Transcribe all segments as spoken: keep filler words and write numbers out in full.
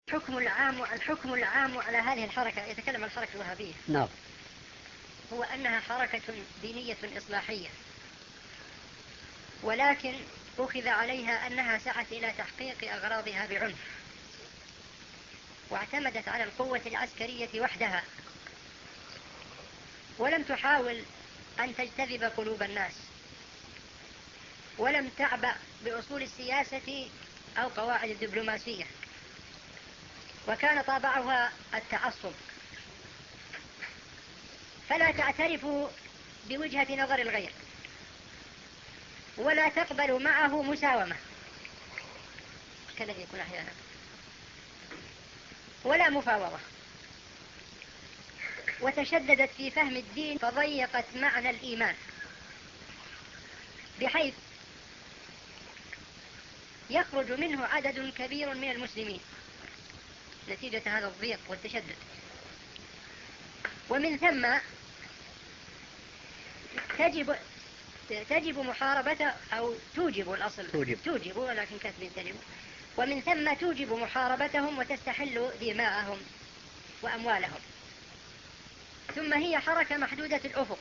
الحكم العام الحكم العام على هذه الحركة، يتكلم عن الحركة الوهابية. نعم. هو أنها حركة دينية إصلاحية، ولكن أخذ عليها أنها سعت إلى تحقيق أغراضها بعنف، واعتمدت على القوة العسكرية وحدها، ولم تحاول أن تجتذب قلوب الناس، ولم تعبأ بأصول السياسة أو قواعد الدبلوماسية، وكان طابعها التعصب، فلا تعترف بوجهة نظر الغير، ولا تقبل معه مساومة كالذي يكون أحيانا، ولا مفاوضة. وتشددت في فهم الدين فضيقت معنى الإيمان، بحيث يخرج منه عدد كبير من المسلمين نتيجة هذا الضيق والتشدد. ومن ثم تجب تجب محاربة أو توجب الأصل توجب, توجب ولكن كاتبين تجب. ومن ثم توجب محاربتهم وتستحل دماءهم وأموالهم. ثم هي حركة محدودة الأفق،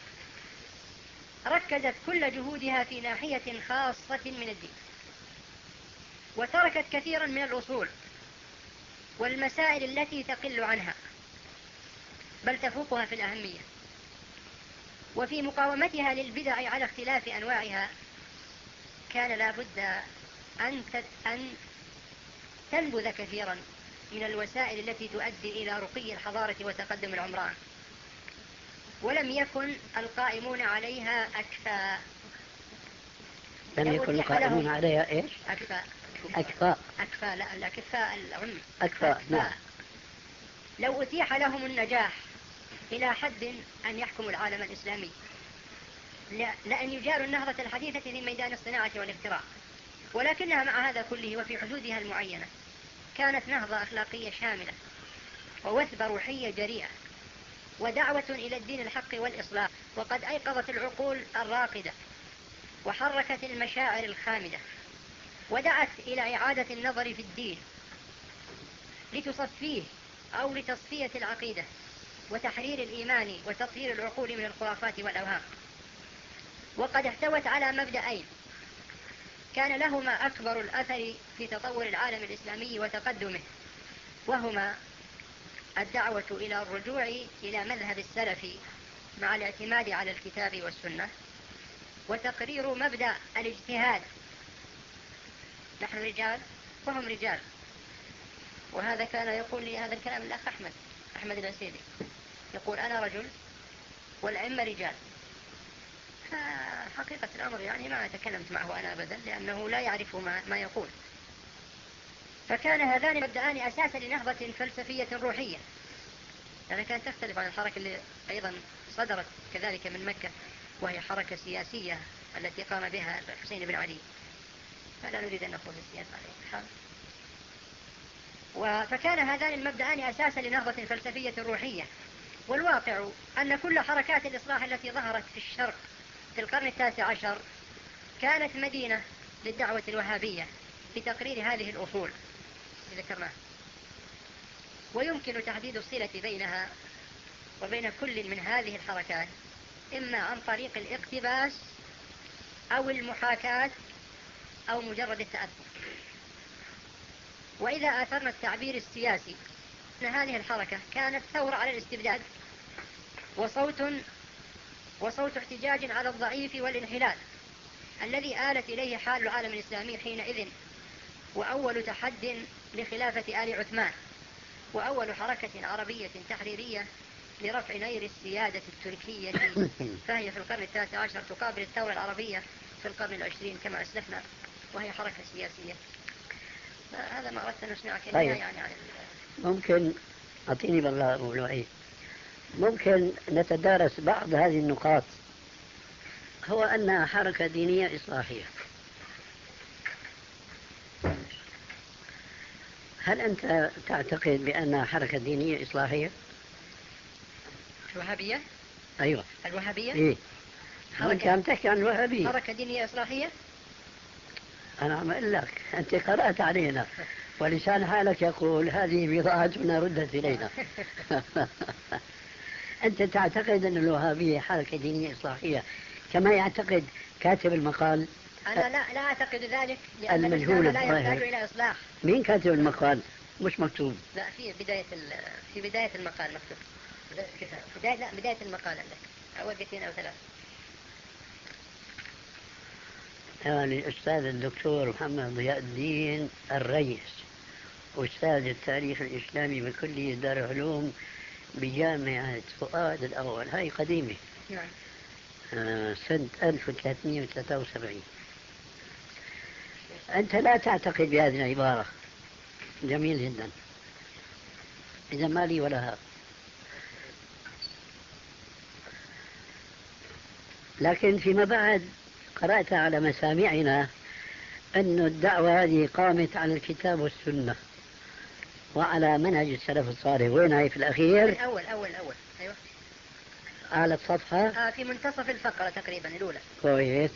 ركزت كل جهودها في ناحية خاصة من الدين، وتركت كثيرا من الأصول والمسائل التي تقل عنها بل تفوقها في الأهمية. وفي مقاومتها للبدع على اختلاف أنواعها كان لا بد أن تنبذ كثيرا من الوسائل التي تؤدي إلى رقي الحضارة وتقدم العمران، ولم يكن القائمون عليها أكفاء. لم يكن القائمون عليها إيش؟ أكفاء أكفاء أكفاء لا الأكفاء العم أكفاء. نعم. لو أتيح لهم النجاح إلى حد أن يحكموا العالم الإسلامي، لأن يجاروا النهضة الحديثة في ميدان الصناعة والاختراع، ولكنها مع هذا كله وفي حدودها المعينة كانت نهضة أخلاقية شاملة، ووثبة روحية جريئة، ودعوة إلى الدين الحق والإصلاح، وقد أيقظت العقول الراقدة وحركت المشاعر الخامدة، ودعت إلى إعادة النظر في الدين لتصفيه أو لتصفية العقيدة وتحرير الإيمان وتطهير العقول من الخرافات والأوهام. وقد احتوت على مبدأين كان لهما أكبر الأثر في تطور العالم الإسلامي وتقدمه، وهما الدعوة إلى الرجوع إلى مذهب السلف مع الاعتماد على الكتاب والسنة، وتقرير مبدأ الاجتهاد. نحن رجال وهم رجال، وهذا كان يقول لي هذا الكلام الأخ أحمد أحمد العسيدي، يقول أنا رجل والأئمة رجال. حقيقة الأمر يعني ما تكلمت معه أنا أبدا، لأنه لا يعرف ما, ما يقول. فكان هذان مبدأان أساسا لنهضة فلسفية روحية، يعني كانت تختلف عن الحركة اللي أيضا صدرت كذلك من مكة، وهي حركة سياسية التي قام بها الحسين بن علي، فلا نريد أن نخوض السياسة عليه. فكان هذان المبدأان أساسا لنهضة فلسفية روحية. والواقع أن كل حركات الإصلاح التي ظهرت في الشرق في القرن التاسع عشر كانت مدينة للدعوة الوهابية في تقرير هذه الأصول التي ذكرناها. ويمكن تحديد الصلة بينها وبين كل من هذه الحركات إما عن طريق الاقتباس أو المحاكاة أو مجرد التأثر. وإذا آثرنا التعبير السياسي أن هذه الحركة كانت ثورة على الاستبداد، وصوت وصوت احتجاج على الضعيف والانحلال الذي آلت إليه حال العالم الإسلامي حينئذ، وأول تحد لخلافة آل عثمان، وأول حركة عربية تحريرية لرفع نير السيادة التركية، فهي في القرن التاسع عشر تقابل الثورة العربية في القرن العشرين كما أسلفنا، وهي حركة سياسية. هذا ما أردت أن أسمعك. طيب. يعني عن ممكن أعطيني بالله أبو الوعيد، ممكن نتدارس بعض هذه النقاط. هو أنها حركة دينية إصلاحية، هل أنت تعتقد بأنها حركة دينية إصلاحية؟ الوهابية؟ أيوة الوهابية؟ إيه؟ أنت عم تحكي عن الوهابية. حركة دينية إصلاحية؟ أنا عم أقول لك أنت قرأت علينا ولسان حالك يقول هذه بضاعتنا ردت إلينا. أنت تعتقد أن الوهابية حركة دينية إصلاحية كما يعتقد كاتب المقال؟ أنا لا لا أعتقد ذلك، لأن المجهول الإسلام لا يحتاج الظاهر. إلى إصلاح. مين كاتب المقال؟ مش مكتوب. لا، في بداية في بداية المقال مكتوب. بداية لا بداية المقال عندك أول بيتين أو ثلاث. يعني الأستاذ الدكتور محمد ضياء الدين الرئيس، أستاذ التاريخ الإسلامي بكلية دار العلوم بجامعة فؤاد الأول، هاي قديمة. نعم. آه سنة ألف وثلاثمئة وثلاثة وسبعين. أنت لا تعتقد بهذه العبارة، جميل جدا، إذا ما لي ولها. لكن فيما بعد قرأت على مسامعنا أن الدعوة هذه قامت على الكتاب والسنة وعلى منهج السلف الصالح. وين هي في الأخير؟ أول أول أول أيوة. على الصفحة آه في منتصف الفقرة تقريبا الأولى. كويس.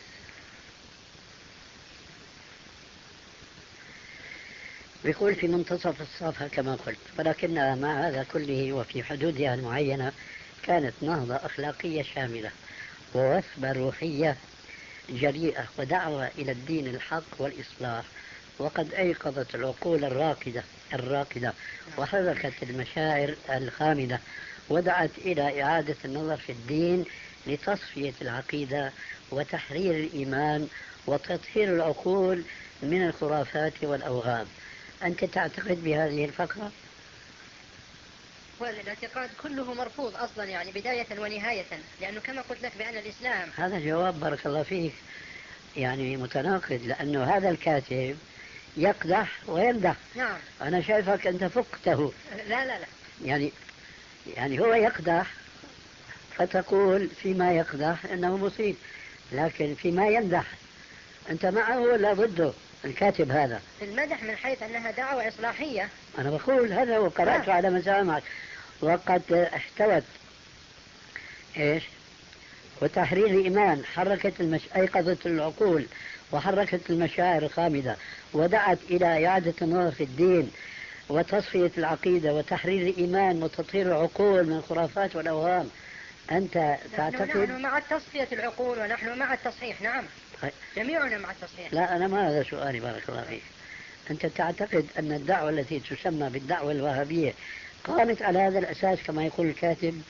بيقول في منتصف الصفحة كما قلت، ولكنها مع هذا كله وفي حدودها المعينة كانت نهضة أخلاقية شاملة ووثبة روحية جريئة ودعوة إلى الدين الحق والإصلاح، وقد أيقظت العقول الراقدة الراقدة وحركت المشاعر الخامدة ودعت إلى إعادة النظر في الدين لتصفية العقيدة وتحرير الإيمان وتطهير العقول من الخرافات والأوهام. أنت تعتقد بهذه الفقرة؟ والاعتقاد كله مرفوض أصلا، يعني بداية ونهاية، لأنه كما قلت لك بأن الإسلام. هذا جواب بارك الله فيك يعني متناقض، لأنه هذا الكاتب يقدح ويمدح. نعم. أنا شايفك أنت فقته. لا لا لا يعني يعني هو يقدح فتقول فيما يقدح أنه مصيب، لكن فيما يمدح أنت معه ولا ضده الكاتب هذا؟ في المدح من حيث أنها دعوة إصلاحية. أنا بقول هذا وقرأت على مسامعك، وقد احتوت إيش؟ وتحرير الإيمان، حركت المش... أيقظت العقول وحركت المشاعر الخامدة ودعت إلى إعادة النظر في الدين وتصفية العقيدة وتحرير الإيمان وتطهير العقول من الخرافات والأوهام. أنت تعتقد؟ نحن مع تصفية العقول ونحن مع التصحيح. نعم. جميعنا مع التصحيح. لا، أنا ما هذا سؤالي بارك الله فيك. أنت تعتقد أن الدعوة التي تسمى بالدعوة الوهابية قامت على هذا الأساس كما يقول الكاتب؟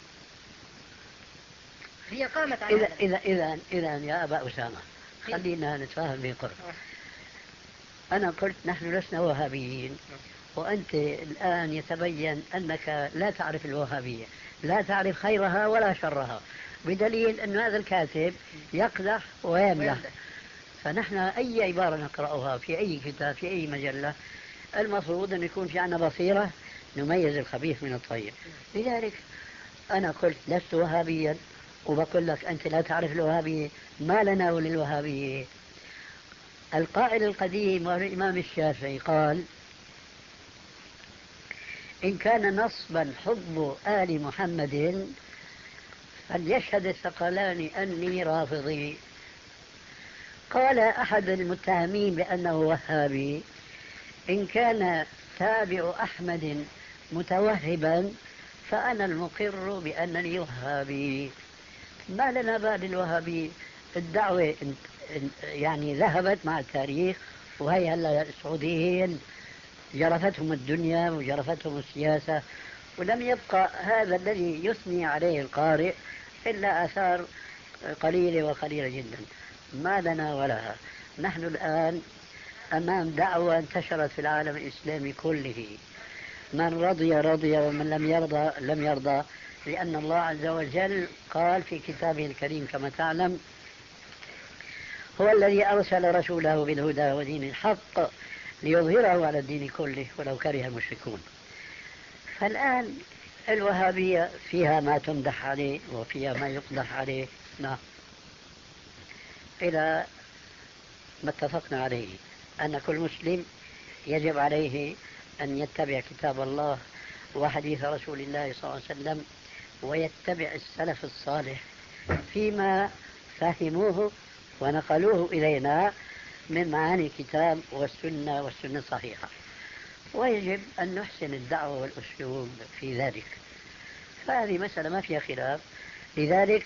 هي قامت على إذا هذا. إذا إذا إذا يا أبا أسامة خلينا نتفاهم بقرب. أنا قلت نحن لسنا وهابيين، وأنت الآن يتبين أنك لا تعرف الوهابية، لا تعرف خيرها ولا شرها، بدليل أن هذا الكاتب يقدح ويمدح. فنحن أي عبارة نقرأها في أي كتاب في أي مجلة المفروض أن يكون في عنا بصيرة نميز الخبيث من الطيب. لذلك أنا قلت لست وهابيا، وبقول لك أنت لا تعرف الوهابية، ما لنا وللوهابية؟ القائل القديم والإمام الشافعي قال: إن كان نصبا حب آل محمد فليشهد الثقلان أني رافضي. قال أحد المتهمين بأنه وهابي: إن كان تابع أحمد متوهبا فأنا المقر بأنني وهابي. ما لنا بال الوهابي؟ الدعوة يعني ذهبت مع التاريخ، وهي هلا السعوديين جرفتهم الدنيا وجرفتهم السياسة، ولم يبقى هذا الذي يثني عليه القارئ إلا آثار قليلة وقليلة جدا. ما لنا ولها. نحن الآن أمام دعوة انتشرت في العالم الإسلامي كله، من رضي رضي ومن لم يرضى لم يرضى، لأن الله عز وجل قال في كتابه الكريم كما تعلم: هو الذي أرسل رسوله بالهدى ودين الحق ليظهره على الدين كله ولو كره المشركون. فالآن الوهابية فيها ما تمدح عليه وفيها ما يقدح عليه. نعم، إلى ما اتفقنا عليه أن كل مسلم يجب عليه أن يتبع كتاب الله وحديث رسول الله صلى الله عليه وسلم، ويتبع السلف الصالح فيما فهموه ونقلوه إلينا من معاني الكتاب والسنة والسنة الصحيحة. ويجب أن نحسن الدعوة والأسلوب في ذلك. فهذه مسألة ما فيها خلاف. لذلك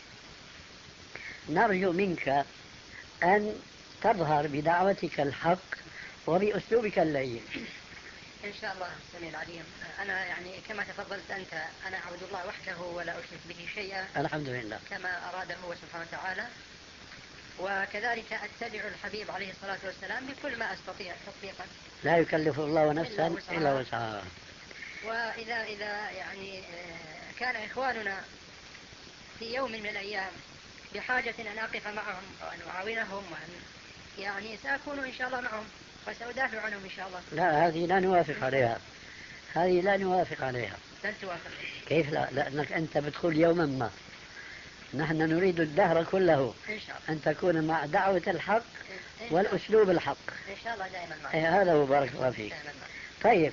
نرجو منك أن تظهر بدعوتك الحق وبأسلوبك اللين. إن شاء الله السميع العليم. أنا يعني كما تفضلت أنت، أنا أعبد الله وحده ولا أشرك به شيئا الحمد لله كما أراده هو سبحانه وتعالى، وكذلك أتبع الحبيب عليه الصلاة والسلام بكل ما أستطيع تطبيقا. لا يكلف الله نفسا إلا وسعها. وإذا إذا يعني كان إخواننا في يوم من الأيام بحاجة أن أقف معهم وأن أعاونهم وأن يعني سأكون إن شاء الله معهم وسأدافع عنهم إن شاء الله. لا، هذه لا نوافق عليها، هذه لا نوافق عليها. لن توافق. كيف لا؟ لأنك أنت بتقول يوما ما نحن نريد الدهر كله إن شاء الله أن تكون مع دعوة الحق والأسلوب الحق. إن شاء الله دائما معك. إيه هذا هو، بارك الله فيك. طيب،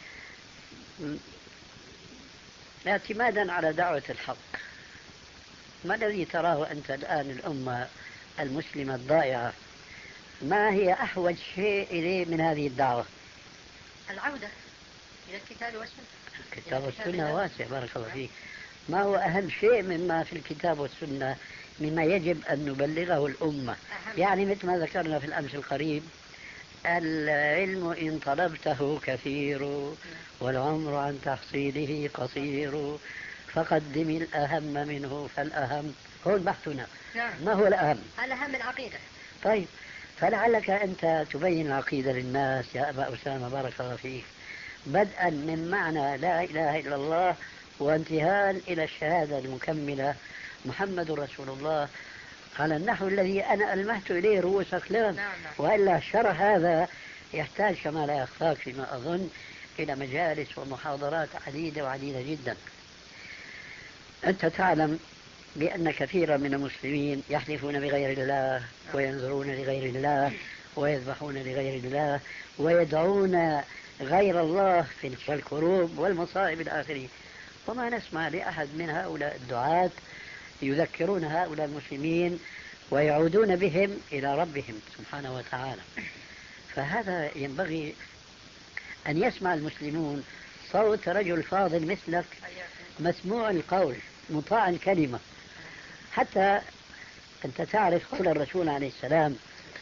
اعتمادا على دعوة الحق، ما الذي تراه أنت الآن الأمة المسلمة الضائعة، ما هي أحوج شيء إليه من هذه الدعوة؟ العودة إلى الكتاب والسنة. الكتاب والسنة واسع، بارك الله فيك. ما هو أهم شيء مما في الكتاب والسنة مما يجب أن نبلغه الأمة؟ يعني مثل ما ذكرنا في الأمس القريب، العلم إن طلبته كثير والعمر عن تحصيله قصير فقدم الأهم منه فالأهم. هو بحثنا. نعم. ما هو الأهم؟ الأهم العقيدة. طيب، فلعلك أنت تبين العقيدة للناس يا أبا أسامة، بارك الله فيك، بدءا من معنى لا إله إلا الله وانتهاء إلى الشهادة المكملة محمد رسول الله، على النحو الذي أنا ألمحت إليه رؤوس أقلام. نعم نعم. وإلا شرح هذا يحتاج كما لا يخفاك فيما أظن إلى مجالس ومحاضرات عديدة وعديدة جدا. أنت تعلم بأن كثيرا من المسلمين يحلفون بغير الله وينذرون لغير الله ويذبحون لغير الله ويدعون غير الله في الكروب والمصائب الآخرة، وما نسمع لأحد من هؤلاء الدعاة يذكرون هؤلاء المسلمين ويعودون بهم إلى ربهم سبحانه وتعالى. فهذا ينبغي أن يسمع المسلمون صوت رجل فاضل مثلك، مسموع القول مطاع الكلمة. حتى أنت تعرف قول الرسول عليه السلام: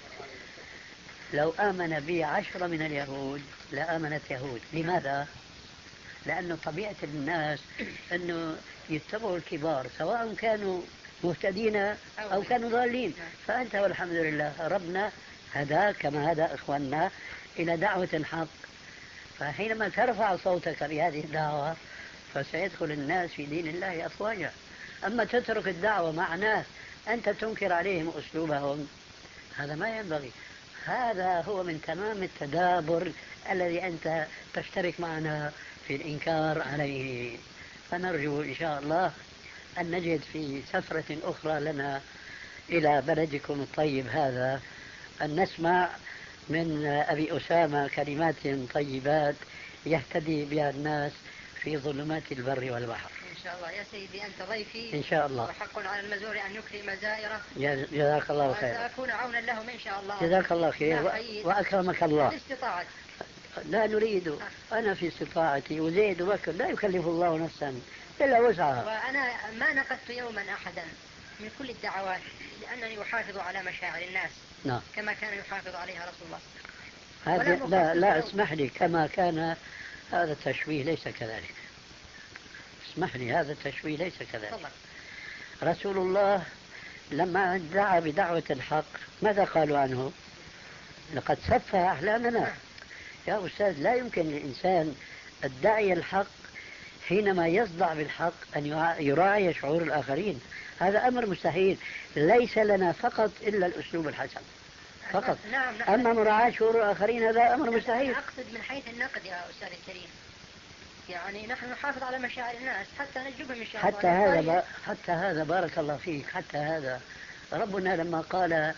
لو آمن بي عشرة من اليهود لآمنت يهود. لماذا؟ لأنه طبيعة الناس أنه يتبعوا الكبار سواء كانوا مهتدين أو كانوا ضالين. فأنت والحمد لله ربنا هداك كما هدى إخواننا إلى دعوة الحق، فحينما ترفع صوتك بهذه الدعوة فسيدخل الناس في دين الله أفواجا. أما تترك الدعوة مع ناس أنت تنكر عليهم أسلوبهم، هذا ما ينبغي. هذا هو من تمام التدابر الذي أنت تشترك معنا في الإنكار عليه. فنرجو إن شاء الله أن نجد في سفرة أخرى لنا إلى بلدكم الطيب هذا أن نسمع من أبي أسامة كلمات طيبات يهتدي بها الناس في ظلمات البر والبحر. إن شاء الله يا سيدي، أنت ضيفي إن شاء الله، وحق على المزور أن يكرم زائره. جزاك الله خير. وسأكون عونا لهم إن شاء الله. جزاك الله خير وأكرمك الله. باستطاعت. لا نريد، أنا في استطاعتي وزيد وبكر لا يكلف الله نفسا إلا وسعها. وأنا ما نقدت يوما أحدا من كل الدعوات لأنني أحافظ على مشاعر الناس. نعم. كما كان يحافظ عليها رسول الله. هذا لا لا اسمح لي، كما كان هذا التشويه ليس كذلك. اسمح لي، هذا التشويه ليس كذلك. طبعا. رسول الله لما دعا بدعوة الحق ماذا قالوا عنه؟ لقد سفه أحلامنا. يا أستاذ، لا يمكن للإنسان الداعي الحق حينما يصدع بالحق أن يراعي شعور الآخرين. هذا أمر مستحيل. ليس لنا فقط إلا الأسلوب الحسن فقط. نعم نعم. أما مراعاة شعور الآخرين هذا أمر مستحيل. أقصد من حيث النقد يا أستاذ الكريم، يعني نحن نحافظ على مشاعر الناس حتى نجبهم إن شاء الله. حتى هذا حتى هذا بارك الله فيك، حتى هذا ربنا لما قال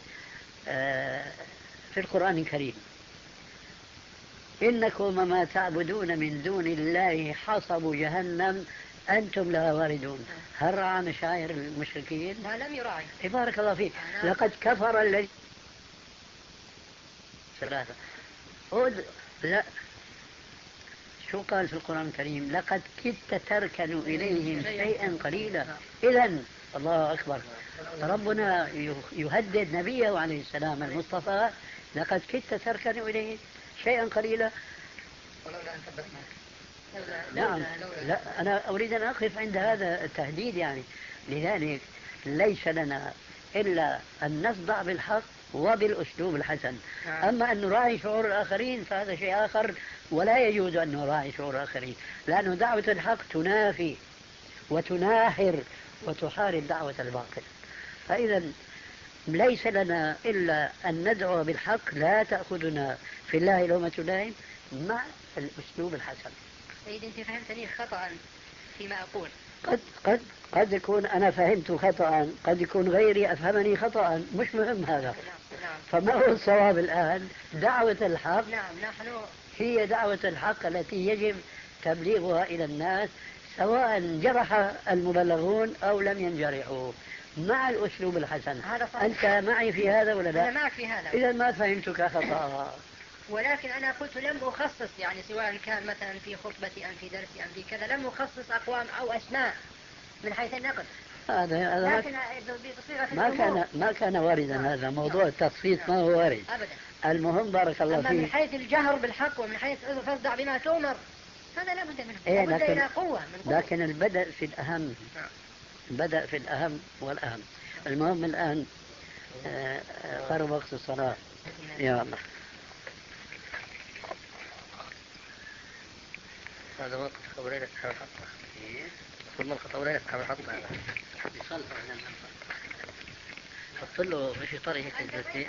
في القرآن الكريم: إنكم ما تعبدون من دون الله حصب جهنم أنتم لها واردون. هل رعى مشاعر المشركين؟ لا، لم يراعي. بارك الله فيك. لقد كفر الذي ثلاثة أود لا شو قال في القرآن الكريم؟ لقد كدت تركن إليهم شيئا قليلا. إذا الله أكبر، ربنا يهدد نبيه عليه السلام المصطفى: لقد كدت تركن إليهم شيئا قليلا. ولولا أن ثبتناك. نعم، لا أنا أريد أن أقف عند هذا التهديد يعني. لذلك ليس لنا إلا أن نصدع بالحق وبالأسلوب الحسن. أما أن نراعي شعور الآخرين فهذا شيء آخر، ولا يجوز أن نراعي شعور الآخرين، لأن دعوة الحق تنافي وتناحر وتحارب دعوة الباطل. فإذا ليس لنا إلا أن ندعو بالحق، لا تأخذنا في الله لومة لائم، مع الأسلوب الحسن. سيد أنت فهمتني خطأ فيما أقول. قد قد قد يكون أنا فهمت خطأ، قد يكون غيري أفهمني خطأ، مش مهم هذا. نعم. فما هو الصواب الآن؟ دعوة الحق. نعم نحن هي دعوة الحق التي يجب تبليغها إلى الناس، سواء جرح المبلغون أو لم ينجرحوا، مع الأسلوب الحسن. أنت معي في هذا ولا لا؟ أنا معك في هذا. إذا ما فهمتك خطأ. ولكن أنا قلت لم أخصص، يعني سواء كان مثلا في خطبتي أم في درسي أم في كذا، لم أخصص أقوام أو أسماء من حيث النقد. هذا هذا لكن بصيغة ما كان ما كان واردا. هذا موضوع التصفيت ما هو وارد أبدا. المهم بارك الله أما فيك. من حيث الجهر بالحق ومن حيث فاصدع بما تؤمر، هذا لا بد منه. إيه، لا بد لكن إلى قوة من قوة. لكن البدء في الأهم. بدأ في الأهم والأهم. المهم الآن قرب وقت الصلاة. يا الله، هذا وقت خبرين أصحاب الحق. ثم الخطورين أصحاب الحق يصلح. حط له مش طريقة